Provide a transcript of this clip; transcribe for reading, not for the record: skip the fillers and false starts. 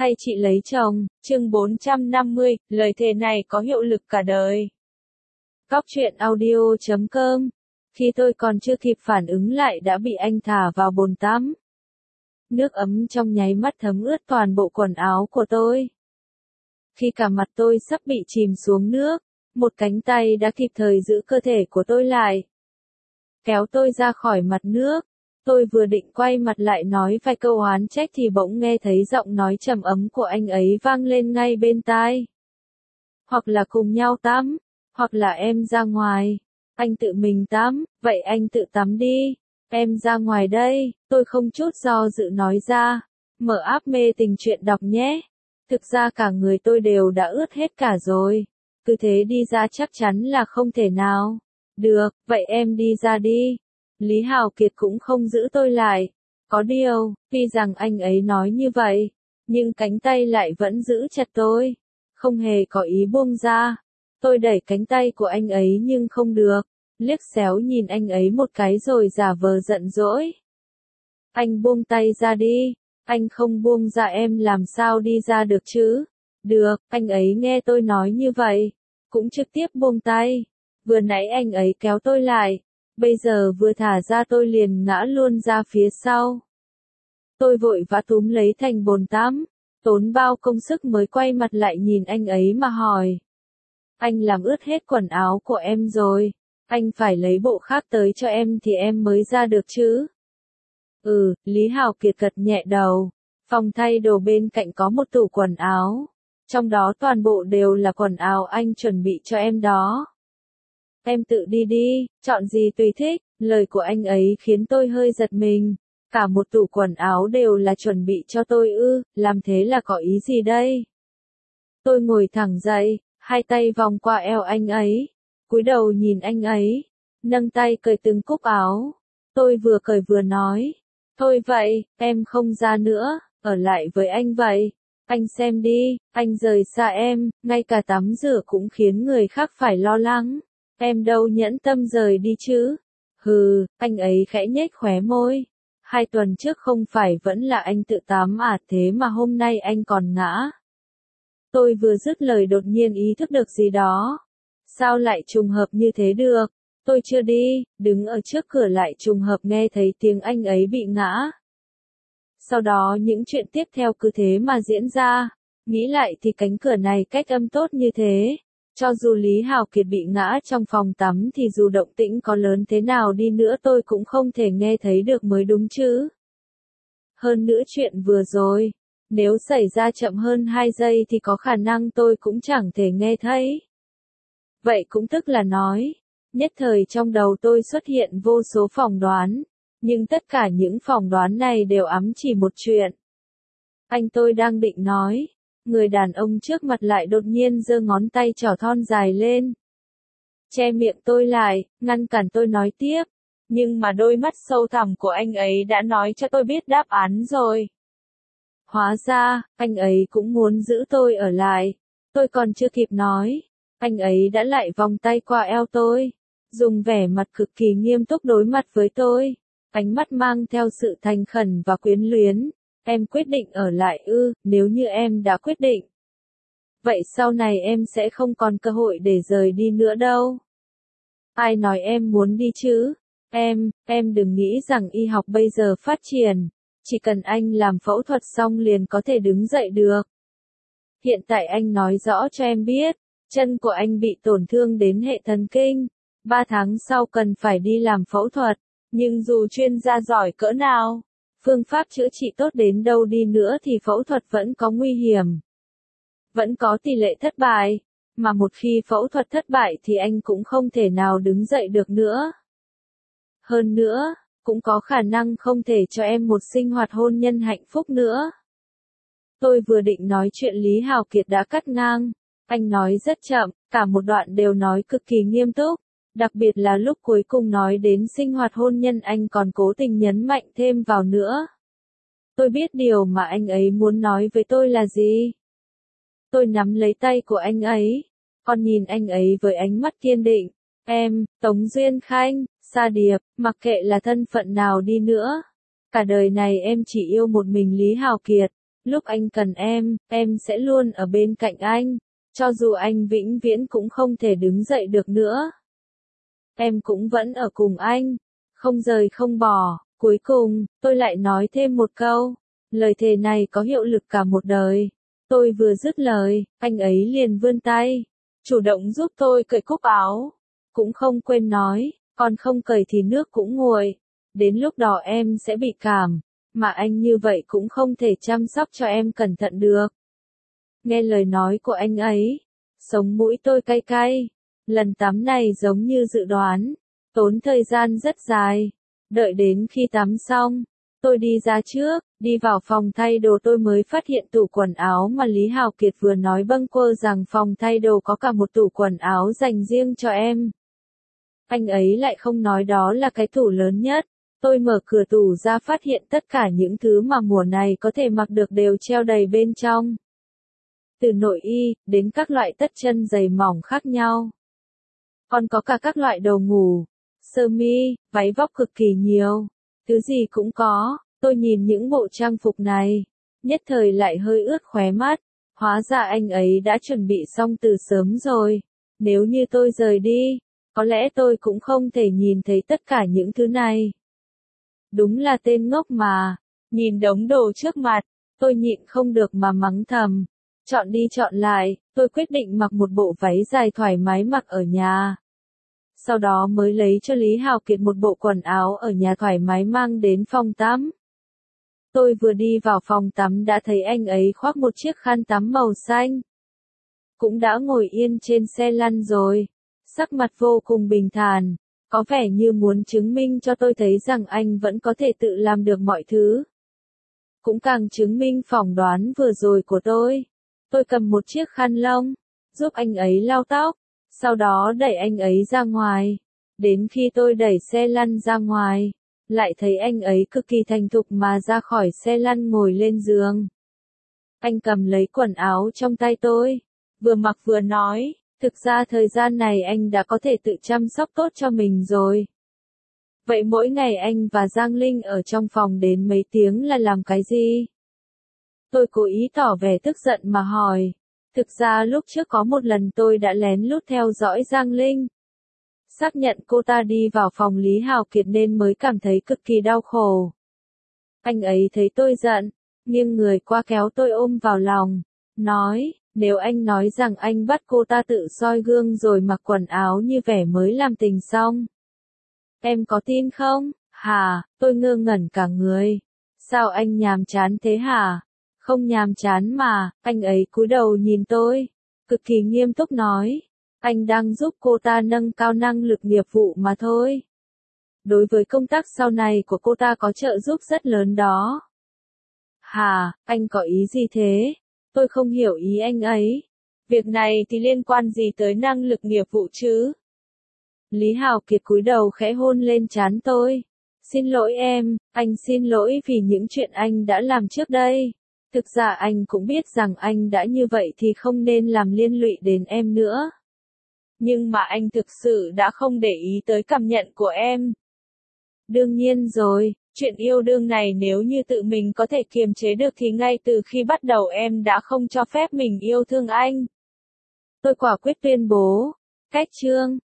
hay chị lấy chồng, chương 450, lời thề này có hiệu lực cả đời. Góc truyện audio.com. Khi tôi còn chưa kịp phản ứng lại đã bị anh thả vào bồn tắm. Nước ấm trong nháy mắt thấm ướt toàn bộ quần áo của tôi. Khi cả mặt tôi sắp bị chìm xuống nước, một cánh tay đã kịp thời giữ cơ thể của tôi lại, kéo tôi ra khỏi mặt nước. Tôi vừa định quay mặt lại nói vài câu oán trách thì bỗng nghe thấy giọng nói trầm ấm của anh ấy vang lên ngay bên tai. Hoặc là cùng nhau tắm, hoặc là em ra ngoài. Anh tự mình tắm, vậy anh tự tắm đi. Em ra ngoài đây, tôi không chút do dự nói ra. Mở app mê tình truyện đọc nhé. Thực ra cả người tôi đều đã ướt hết cả rồi. Cứ thế đi ra chắc chắn là không thể nào. Được, vậy em đi ra đi. Lý Hào Kiệt cũng không giữ tôi lại. Có điều, tuy rằng anh ấy nói như vậy, nhưng cánh tay lại vẫn giữ chặt tôi. Không hề có ý buông ra. Tôi đẩy cánh tay của anh ấy nhưng không được. Liếc xéo nhìn anh ấy một cái rồi giả vờ giận dỗi. Anh buông tay ra đi. Anh không buông ra em làm sao đi ra được chứ? Được, anh ấy nghe tôi nói như vậy. Cũng trực tiếp buông tay. Vừa nãy anh ấy kéo tôi lại. Bây giờ vừa thả ra tôi liền ngã luôn ra phía sau. Tôi vội vã túm lấy thành bồn tắm. Tốn bao công sức mới quay mặt lại nhìn anh ấy mà hỏi. Anh làm ướt hết quần áo của em rồi. Anh phải lấy bộ khác tới cho em thì em mới ra được chứ. Lý Hào Kiệt gật nhẹ đầu. Phòng thay đồ bên cạnh có một tủ quần áo. Trong đó toàn bộ đều là quần áo anh chuẩn bị cho em đó. Em tự đi đi, chọn gì tùy thích. Lời của anh ấy khiến tôi hơi giật mình. Cả một tủ quần áo đều là chuẩn bị cho tôi ư, làm thế là có ý gì đây? Tôi ngồi thẳng dậy, hai tay vòng qua eo anh ấy, cúi đầu nhìn anh ấy, nâng tay cởi từng cúc áo. Tôi vừa cởi vừa nói, thôi vậy, em không ra nữa, ở lại với anh vậy. Anh xem đi, anh rời xa em, ngay cả tắm rửa cũng khiến người khác phải lo lắng. Em đâu nhẫn tâm rời đi chứ. Anh ấy khẽ nhếch khóe môi. 2 tuần trước không phải vẫn là anh tự tắm à, thế mà hôm nay anh còn ngã. Tôi vừa dứt lời đột nhiên ý thức được gì đó. Sao lại trùng hợp như thế được? Tôi chưa đi, đứng ở trước cửa lại trùng hợp nghe thấy tiếng anh ấy bị ngã. Sau đó những chuyện tiếp theo cứ thế mà diễn ra. Nghĩ lại thì cánh cửa này cách âm tốt như thế. Cho dù Lý Hào Kiệt bị ngã trong phòng tắm thì dù động tĩnh có lớn thế nào đi nữa tôi cũng không thể nghe thấy được mới đúng chứ. Hơn nữa chuyện vừa rồi, nếu xảy ra chậm hơn 2 giây thì có khả năng tôi cũng chẳng thể nghe thấy. Vậy cũng tức là nói, nhất thời trong đầu tôi xuất hiện vô số phỏng đoán, nhưng tất cả những phỏng đoán này đều ám chỉ một chuyện. Anh tôi đang định nói. Người đàn ông trước mặt lại đột nhiên giơ ngón tay trỏ thon dài lên. Che miệng tôi lại, ngăn cản tôi nói tiếp. Nhưng mà đôi mắt sâu thẳm của anh ấy đã nói cho tôi biết đáp án rồi. Hóa ra, anh ấy cũng muốn giữ tôi ở lại. Tôi còn chưa kịp nói. Anh ấy đã lại vòng tay qua eo tôi. Dùng vẻ mặt cực kỳ nghiêm túc đối mặt với tôi. Ánh mắt mang theo sự thành khẩn và quyến luyến. Em quyết định ở lại ư, nếu như em đã quyết định. Vậy sau này em sẽ không còn cơ hội để rời đi nữa đâu. Ai nói em muốn đi chứ? Em đừng nghĩ rằng y học bây giờ phát triển. Chỉ cần anh làm phẫu thuật xong liền có thể đứng dậy được. Hiện tại anh nói rõ cho em biết, chân của anh bị tổn thương đến hệ thần kinh. 3 tháng sau cần phải đi làm phẫu thuật. Nhưng dù chuyên gia giỏi cỡ nào, phương pháp chữa trị tốt đến đâu đi nữa thì phẫu thuật vẫn có nguy hiểm. Vẫn có tỷ lệ thất bại, mà một khi phẫu thuật thất bại thì anh cũng không thể nào đứng dậy được nữa. Hơn nữa, cũng có khả năng không thể cho em một sinh hoạt hôn nhân hạnh phúc nữa. Tôi vừa định nói chuyện Lý Hào Kiệt đã cắt ngang. Anh nói rất chậm, cả một đoạn đều nói cực kỳ nghiêm túc. Đặc biệt là lúc cuối cùng nói đến sinh hoạt hôn nhân anh còn cố tình nhấn mạnh thêm vào nữa. Tôi biết điều mà anh ấy muốn nói với tôi là gì. Tôi nắm lấy tay của anh ấy, còn nhìn anh ấy với ánh mắt kiên định. Em, Tống Duyên Khanh, Sa Điệp, mặc kệ là thân phận nào đi nữa. Cả đời này em chỉ yêu một mình Lý Hào Kiệt. Lúc anh cần em sẽ luôn ở bên cạnh anh, cho dù anh vĩnh viễn cũng không thể đứng dậy được nữa. Em cũng vẫn ở cùng anh, không rời không bỏ. Cuối cùng, tôi lại nói thêm một câu, lời thề này có hiệu lực cả một đời. Tôi vừa dứt lời, anh ấy liền vươn tay, chủ động giúp tôi cởi cúc áo. Cũng không quên nói, còn không cởi thì nước cũng nguội. Đến lúc đó em sẽ bị cảm, mà anh như vậy cũng không thể chăm sóc cho em cẩn thận được. Nghe lời nói của anh ấy, sống mũi tôi cay cay. Lần tắm này giống như dự đoán, tốn thời gian rất dài. Đợi đến khi tắm xong, tôi đi ra trước, đi vào phòng thay đồ tôi mới phát hiện tủ quần áo mà Lý Hào Kiệt vừa nói bâng quơ rằng phòng thay đồ có cả một tủ quần áo dành riêng cho em. Anh ấy lại không nói đó là cái tủ lớn nhất. Tôi mở cửa tủ ra phát hiện tất cả những thứ mà mùa này có thể mặc được đều treo đầy bên trong. Từ nội y, đến các loại tất chân dày mỏng khác nhau. Còn có cả các loại đồ ngủ, sơ mi, váy vóc cực kỳ nhiều. Thứ gì cũng có, tôi nhìn những bộ trang phục này, nhất thời lại hơi ướt khóe mắt. Hóa ra anh ấy đã chuẩn bị xong từ sớm rồi. Nếu như tôi rời đi, có lẽ tôi cũng không thể nhìn thấy tất cả những thứ này. Đúng là tên ngốc mà. Nhìn đống đồ trước mặt, tôi nhịn không được mà mắng thầm. Chọn đi chọn lại, tôi quyết định mặc một bộ váy dài thoải mái mặc ở nhà. Sau đó mới lấy cho Lý Hào Kiệt một bộ quần áo ở nhà thoải mái mang đến phòng tắm. Tôi vừa đi vào phòng tắm đã thấy anh ấy khoác một chiếc khăn tắm màu xanh. Cũng đã ngồi yên trên xe lăn rồi. Sắc mặt vô cùng bình thản, có vẻ như muốn chứng minh cho tôi thấy rằng anh vẫn có thể tự làm được mọi thứ. Cũng càng chứng minh phỏng đoán vừa rồi của tôi. Tôi cầm một chiếc khăn lông, giúp anh ấy lau tóc, sau đó đẩy anh ấy ra ngoài. Đến khi tôi đẩy xe lăn ra ngoài, lại thấy anh ấy cực kỳ thành thục mà ra khỏi xe lăn ngồi lên giường. Anh cầm lấy quần áo trong tay tôi, vừa mặc vừa nói, thực ra thời gian này anh đã có thể tự chăm sóc tốt cho mình rồi. Vậy mỗi ngày anh và Giang Linh ở trong phòng đến mấy tiếng là làm cái gì? Tôi cố ý tỏ vẻ tức giận mà hỏi. Thực ra lúc trước có một lần tôi đã lén lút theo dõi Giang Linh. Xác nhận cô ta đi vào phòng Lý Hào Kiệt nên mới cảm thấy cực kỳ đau khổ. Anh ấy thấy tôi giận, nghiêng người qua kéo tôi ôm vào lòng, nói, nếu anh nói rằng anh bắt cô ta tự soi gương rồi mặc quần áo như vẻ mới làm tình xong. Em có tin không? Hả, tôi ngơ ngẩn cả người. Sao anh nhàm chán thế hả? Không nhàm chán mà, anh ấy cúi đầu nhìn tôi, cực kỳ nghiêm túc nói, anh đang giúp cô ta nâng cao năng lực nghiệp vụ mà thôi. Đối với công tác sau này của cô ta có trợ giúp rất lớn đó. Hả, anh có ý gì thế? Tôi không hiểu ý anh ấy. Việc này thì liên quan gì tới năng lực nghiệp vụ chứ? Lý Hào Kiệt cúi đầu khẽ hôn lên trán tôi. Xin lỗi em, anh xin lỗi vì những chuyện anh đã làm trước đây. Thực ra anh cũng biết rằng anh đã như vậy thì không nên làm liên lụy đến em nữa. Nhưng mà anh thực sự đã không để ý tới cảm nhận của em. Đương nhiên rồi, chuyện yêu đương này nếu như tự mình có thể kiềm chế được thì ngay từ khi bắt đầu em đã không cho phép mình yêu thương anh. Tôi quả quyết tuyên bố. Cách chương